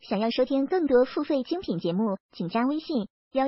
想要收听更多付费精品节目，请加微信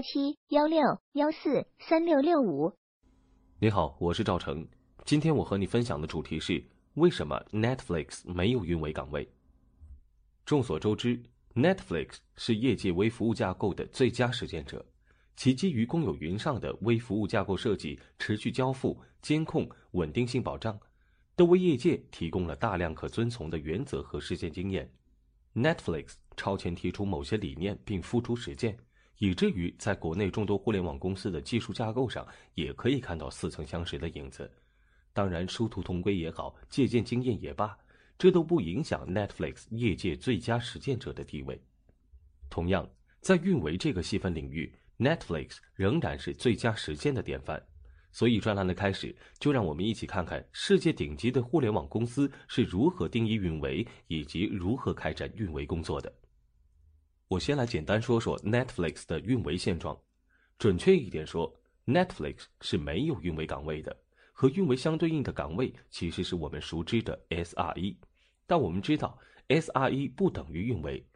1716143665。 你好，我是赵成。今天我和你分享的主题是为什么 Netflix 没有运维岗位。众所周知， Netflix 是业界微服务架构的最佳实践者，其基于公有云上的微服务架构设计、持续交付、监控、稳定性保障，都为业界提供了大量可遵从的原则和实践经验。Netflix 超前提出某些理念并付诸实践，以至于在国内众多互联网公司的技术架构上也可以看到似曾相识的影子。当然，殊途同归也好，借鉴经验也罢，这都不影响 Netflix 业界最佳实践者的地位。同样，在运维这个细分领域， Netflix 仍然是最佳实践的典范。所以专栏的开始，就让我们一起看看世界顶级的互联网公司是如何定义运维，以及如何开展运维工作的。我先来简单说说 Netflix 的运维现状。准确一点说， Netflix 是没有运维岗位的，和运维相对应的岗位其实是我们熟知的 SRE。 但我们知道 SRE 不等于运维。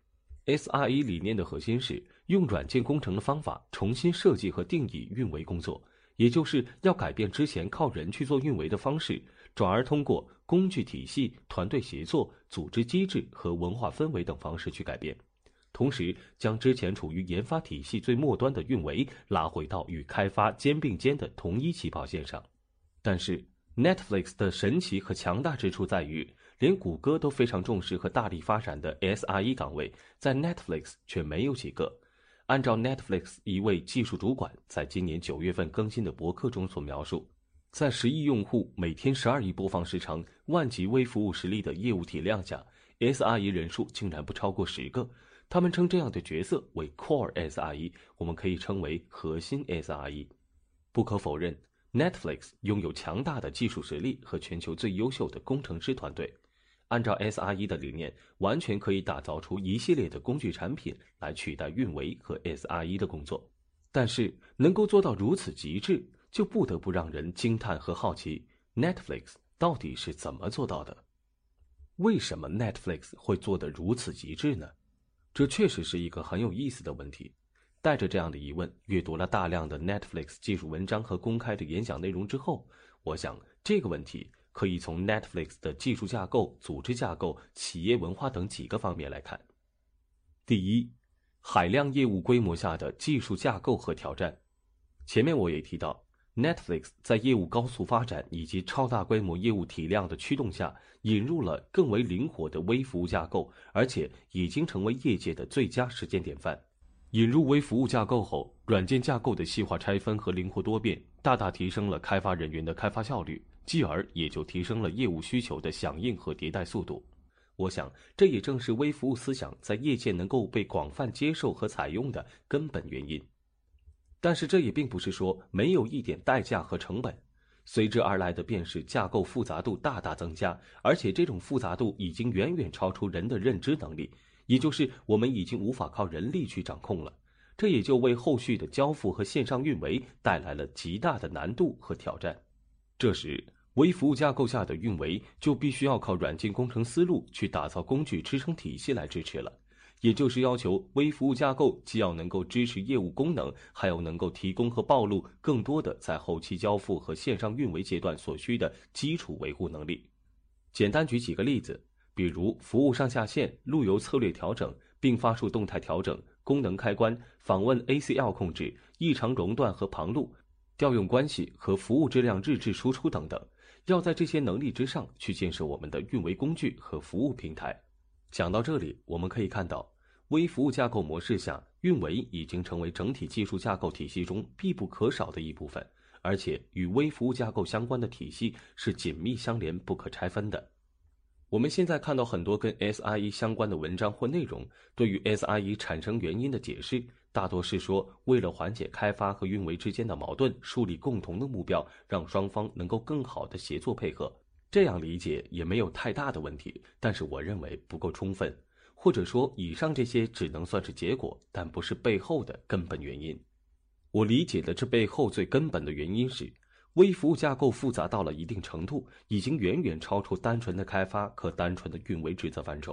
SRE 理念的核心是用软件工程的方法重新设计和定义运维工作，也就是要改变之前靠人去做运维的方式，转而通过工具体系、团队协作、组织机制和文化氛围等方式去改变，同时将之前处于研发体系最末端的运维拉回到与开发肩并肩的同一起跑线上。但是 Netflix 的神奇和强大之处在于，连谷歌都非常重视和大力发展的 SRE 岗位，在 Netflix 却没有几个。按照 Netflix 一位技术主管在今年9月份更新的博客中所描述，在10亿用户、每天12亿播放时长、万级微服务实力的业务体量下， SRE 人数竟然不超过10个。他们称这样的角色为 Core SRE， 我们可以称为核心 SRE。 不可否认， Netflix 拥有强大的技术实力和全球最优秀的工程师团队，按照 SRE 的理念，完全可以打造出一系列的工具产品来取代运维和 SRE 的工作。但是能够做到如此极致，就不得不让人惊叹和好奇， Netflix 到底是怎么做到的？为什么 Netflix 会做得如此极致呢？这确实是一个很有意思的问题。带着这样的疑问，阅读了大量的 Netflix 技术文章和公开的演讲内容之后，我想这个问题可以从 Netflix 的技术架构、组织架构、企业文化等几个方面来看。第一，海量业务规模下的技术架构和挑战。前面我也提到， Netflix 在业务高速发展以及超大规模业务体量的驱动下，引入了更为灵活的微服务架构，而且已经成为业界的最佳实践典范。引入微服务架构后，软件架构的细化拆分和灵活多变，大大提升了开发人员的开发效率，继而也就提升了业务需求的响应和迭代速度。我想，这也正是微服务思想在业界能够被广泛接受和采用的根本原因。但是这也并不是说没有一点代价和成本，随之而来的便是架构复杂度大大增加，而且这种复杂度已经远远超出人的认知能力，也就是我们已经无法靠人力去掌控了。这也就为后续的交付和线上运维带来了极大的难度和挑战。这时，微服务架构下的运维就必须要靠软件工程思路去打造工具支撑体系来支持了，也就是要求微服务架构既要能够支持业务功能，还要能够提供和暴露更多的在后期交付和线上运维阶段所需的基础维护能力。简单举几个例子，比如服务上下线、路由策略调整、并发数动态调整、功能开关、访问 ACL 控制、异常熔断和旁路、调用关系和服务质量日志输出等等，要在这些能力之上去建设我们的运维工具和服务平台。讲到这里，我们可以看到，微服务架构模式下，运维已经成为整体技术架构体系中必不可少的一部分，而且与微服务架构相关的体系是紧密相连、不可拆分的。我们现在看到很多跟 SRE 相关的文章或内容，对于 SRE 产生原因的解释，大多是说为了缓解开发和运维之间的矛盾，树立共同的目标，让双方能够更好的协作配合。这样理解也没有太大的问题，但是我认为不够充分，或者说以上这些只能算是结果，但不是背后的根本原因。我理解的这背后最根本的原因是，微服务架构复杂到了一定程度，已经远远超出单纯的开发和单纯的运维职责范畴，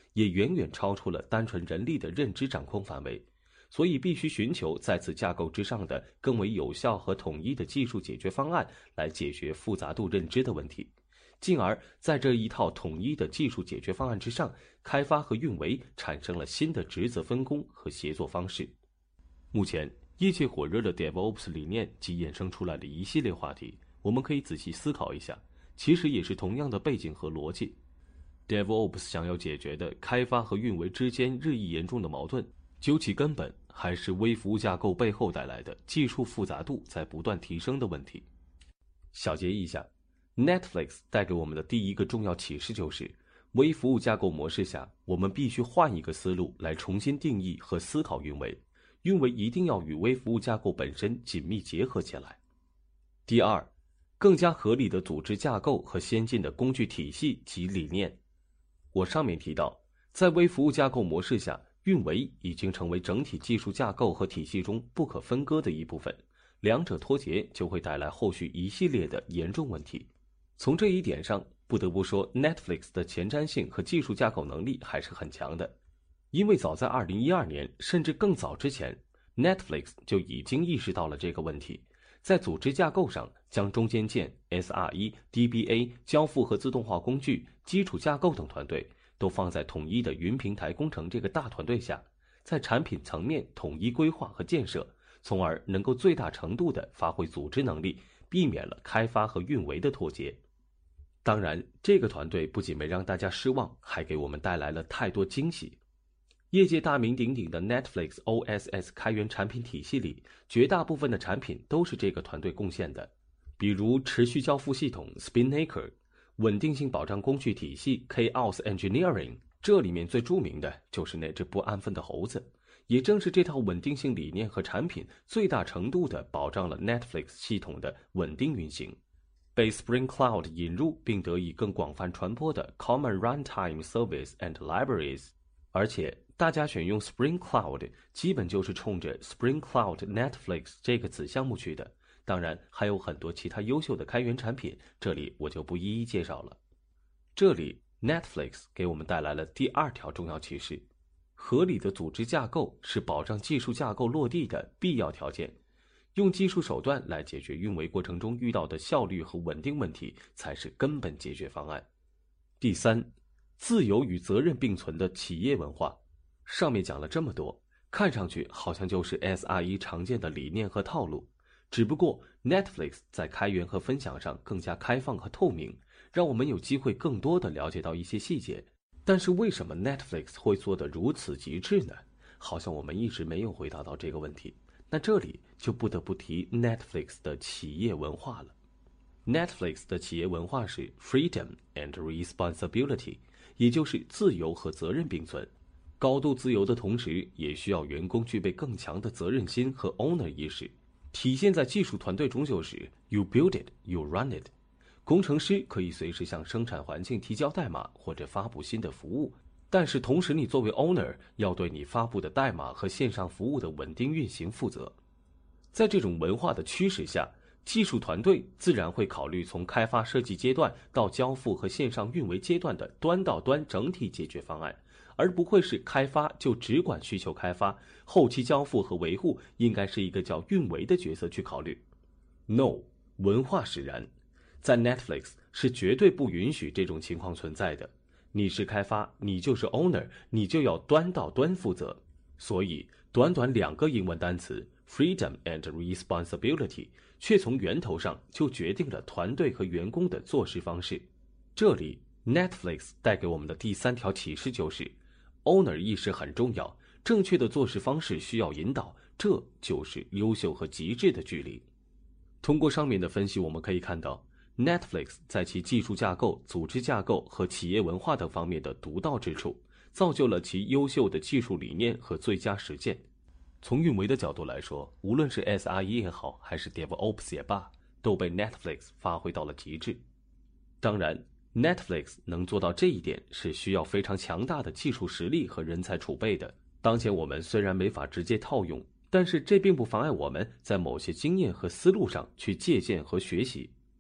也远远超出了单纯人力的认知掌控范围，所以必须寻求在此架构之上的更为有效和统一的技术解决方案来解决复杂度认知的问题，进而在这一套统一的技术解决方案之上，开发和运维产生了新的职责分工和协作方式。目前业界火热的 DevOps 理念及衍生出来的一系列话题，我们可以仔细思考一下，其实也是同样的背景和逻辑。DevOps 想要解决的开发和运维之间日益严重的矛盾，究其根本还是微服务架构背后带来的技术复杂度在不断提升的问题。小结一下， Netflix 带给我们的第一个重要启示就是，微服务架构模式下，我们必须换一个思路来重新定义和思考运维，运维一定要与微服务架构本身紧密结合起来。第二，更加合理的组织架构和先进的工具体系及理念。我上面提到，在微服务架构模式下，运维已经成为整体技术架构和体系中不可分割的一部分，两者脱节就会带来后续一系列的严重问题。从这一点上，不得不说 Netflix 的前瞻性和技术架构能力还是很强的，因为早在2012年甚至更早之前， Netflix 就已经意识到了这个问题，在组织架构上将中间件、SRE、DBA、交付和自动化工具、基础架构等团队都放在统一的云平台工程这个大团队下，在产品层面统一规划和建设，从而能够最大程度地发挥组织能力，避免了开发和运维的脱节。当然，这个团队不仅没让大家失望，还给我们带来了太多惊喜。业界大名鼎鼎的 Netflix OSS 开源产品体系里，绝大部分的产品都是这个团队贡献的，比如持续交付系统 Spinnaker、稳定性保障工具体系 Chaos Engineering， 这里面最著名的就是那只不安分的猴子。也正是这套稳定性理念和产品，最大程度地保障了 Netflix 系统的稳定运行。被 Spring Cloud 引入并得以更广泛传播的 Common Runtime Service and Libraries， 而且大家选用 Spring Cloud 基本就是冲着 Spring Cloud Netflix 这个子项目去的，当然还有很多其他优秀的开源产品，这里我就不一一介绍了。这里 Netflix 给我们带来了第二条重要启示，合理的组织架构是保障技术架构落地的必要条件，用技术手段来解决运维过程中遇到的效率和稳定问题才是根本解决方案。第三，自由与责任并存的企业文化。上面讲了这么多，看上去好像就是 SRE 常见的理念和套路，只不过 Netflix 在开源和分享上更加开放和透明，让我们有机会更多地了解到一些细节。但是为什么 Netflix 会做得如此极致呢？好像我们一直没有回答到这个问题。那这里就不得不提 Netflix 的企业文化了。Netflix 的企业文化是 Freedom and Responsibility， 也就是自由和责任并存。高度自由的同时，也需要员工具备更强的责任心和 owner 意识。体现在技术团队中就是 You build it, you run it。工程师可以随时向生产环境提交代码或者发布新的服务，但是同时你作为 owner 要对你发布的代码和线上服务的稳定运行负责。在这种文化的驱使下，技术团队自然会考虑从开发设计阶段到交付和线上运维阶段的端到端整体解决方案，而不会是开发就只管需求开发，后期交付和维护应该是一个叫运维的角色去考虑。 No， 文化使然，在 Netflix 是绝对不允许这种情况存在的。你是开发，你就是 owner， 你就要端到端负责。所以短短2个英文单词 Freedom and Responsibility 却从源头上就决定了团队和员工的做事方式。这里 Netflix 带给我们的第3条启示就是 owner 意识很重要，正确的做事方式需要引导，这就是优秀和极致的距离。通过上面的分析，我们可以看到Netflix 在其技术架构、组织架构和企业文化等方面的独到之处，造就了其优秀的技术理念和最佳实践。从运维的角度来说，无论是 SRE 也好，还是 DevOps 也罢，都被 Netflix 发挥到了极致。当然 Netflix 能做到这一点是需要非常强大的技术实力和人才储备的。当前我们虽然没法直接套用，但是这并不妨碍我们在某些经验和思路上去借鉴和学习。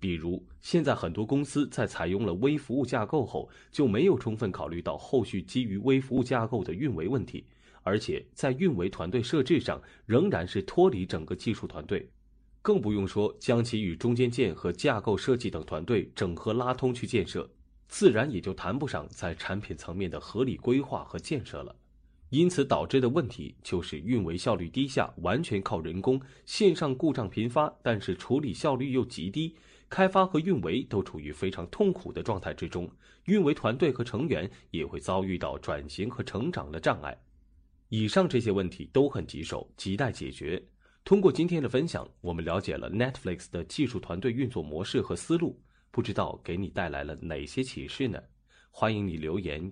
比如，现在很多公司在采用了微服务架构后，就没有充分考虑到后续基于微服务架构的运维问题，而且在运维团队设置上仍然是脱离整个技术团队，更不用说将其与中间件和架构设计等团队整合拉通去建设，自然也就谈不上在产品层面的合理规划和建设了。因此导致的问题就是运维效率低下，完全靠人工，线上故障频发，但是处理效率又极低，开发和运维都处于非常痛苦的状态之中，运维团队和成员也会遭遇到转型和成长的障碍。以上这些问题都很棘手，亟待解决。通过今天的分享，我们了解了 Netflix 的技术团队运作模式和思路，不知道给你带来了哪些启示呢？欢迎你留言